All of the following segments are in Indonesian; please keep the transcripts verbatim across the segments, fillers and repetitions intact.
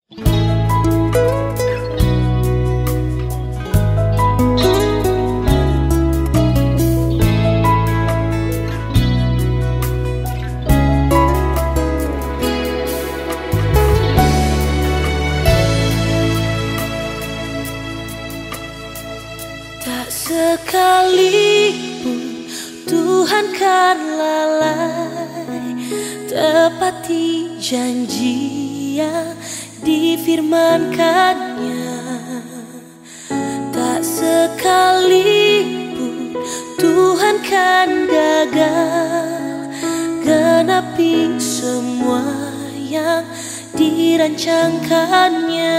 Tak sekalipun Tuhan kan lalai tepati janji yang difirmankannya. Tak sekalipun Tuhan kan gagal genapi semua yang dirancangkannya.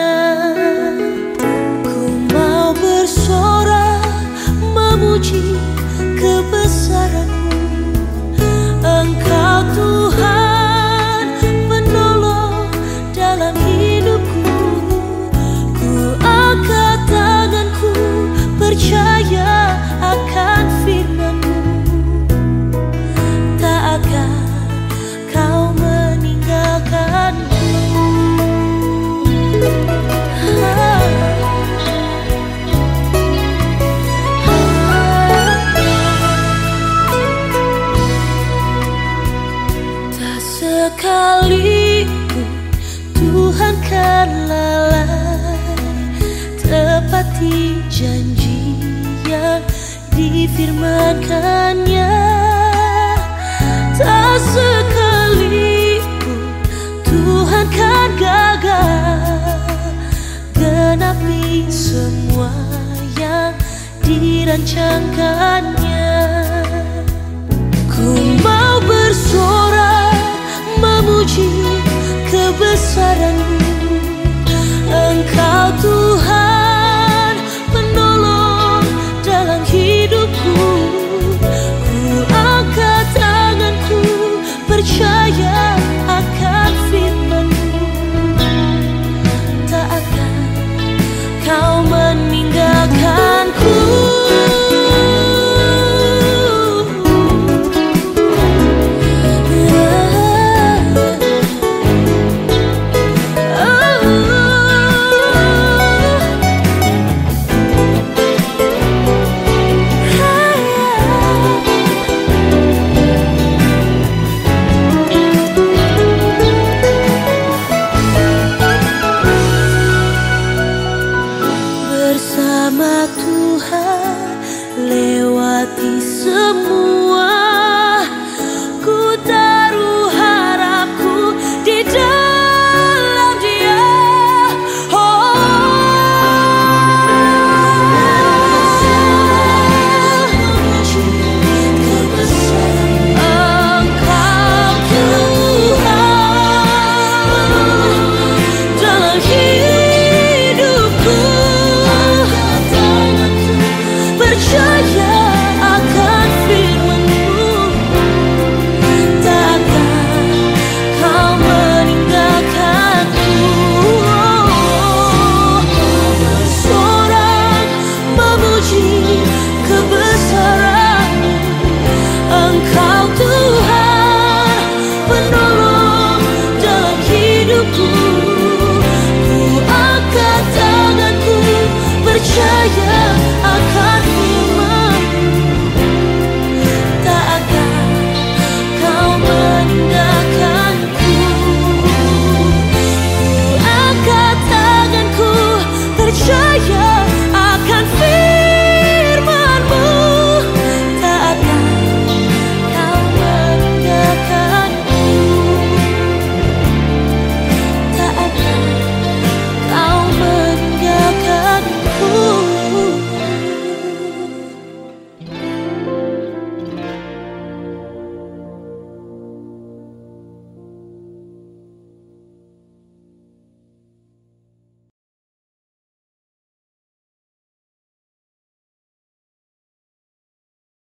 Ku mau bersorak memuji kebesaran-Mu, Engkau Tuhan penolong dalam hidupku. Ku angkat tanganku percaya akan firman-Mu, tak akan Kau meninggalkanku. Sekalipun Tuhan kan lalai tepati janji yang difirmankannya. Tak sekalipun Tuhan kan gagal genapi semua yang dirancangkannya. Ku mau bersorak memuji kebesaran-Mu, Engkau Tuhan penolong dalam hidupku. Ku angkat tanganku percaya akan firman-Mu, tak akan Kau meninggalkanku. Bersama Tuhan lewati semua, ku taruh harapku di dalam Dia. Percaya akan firman-Mu, takkan Kau meninggalkanku. Bersorak memuji kebesaran-Mu, Engkau Tuhan penolong dalam hidupku. Ku angkat tanganku percaya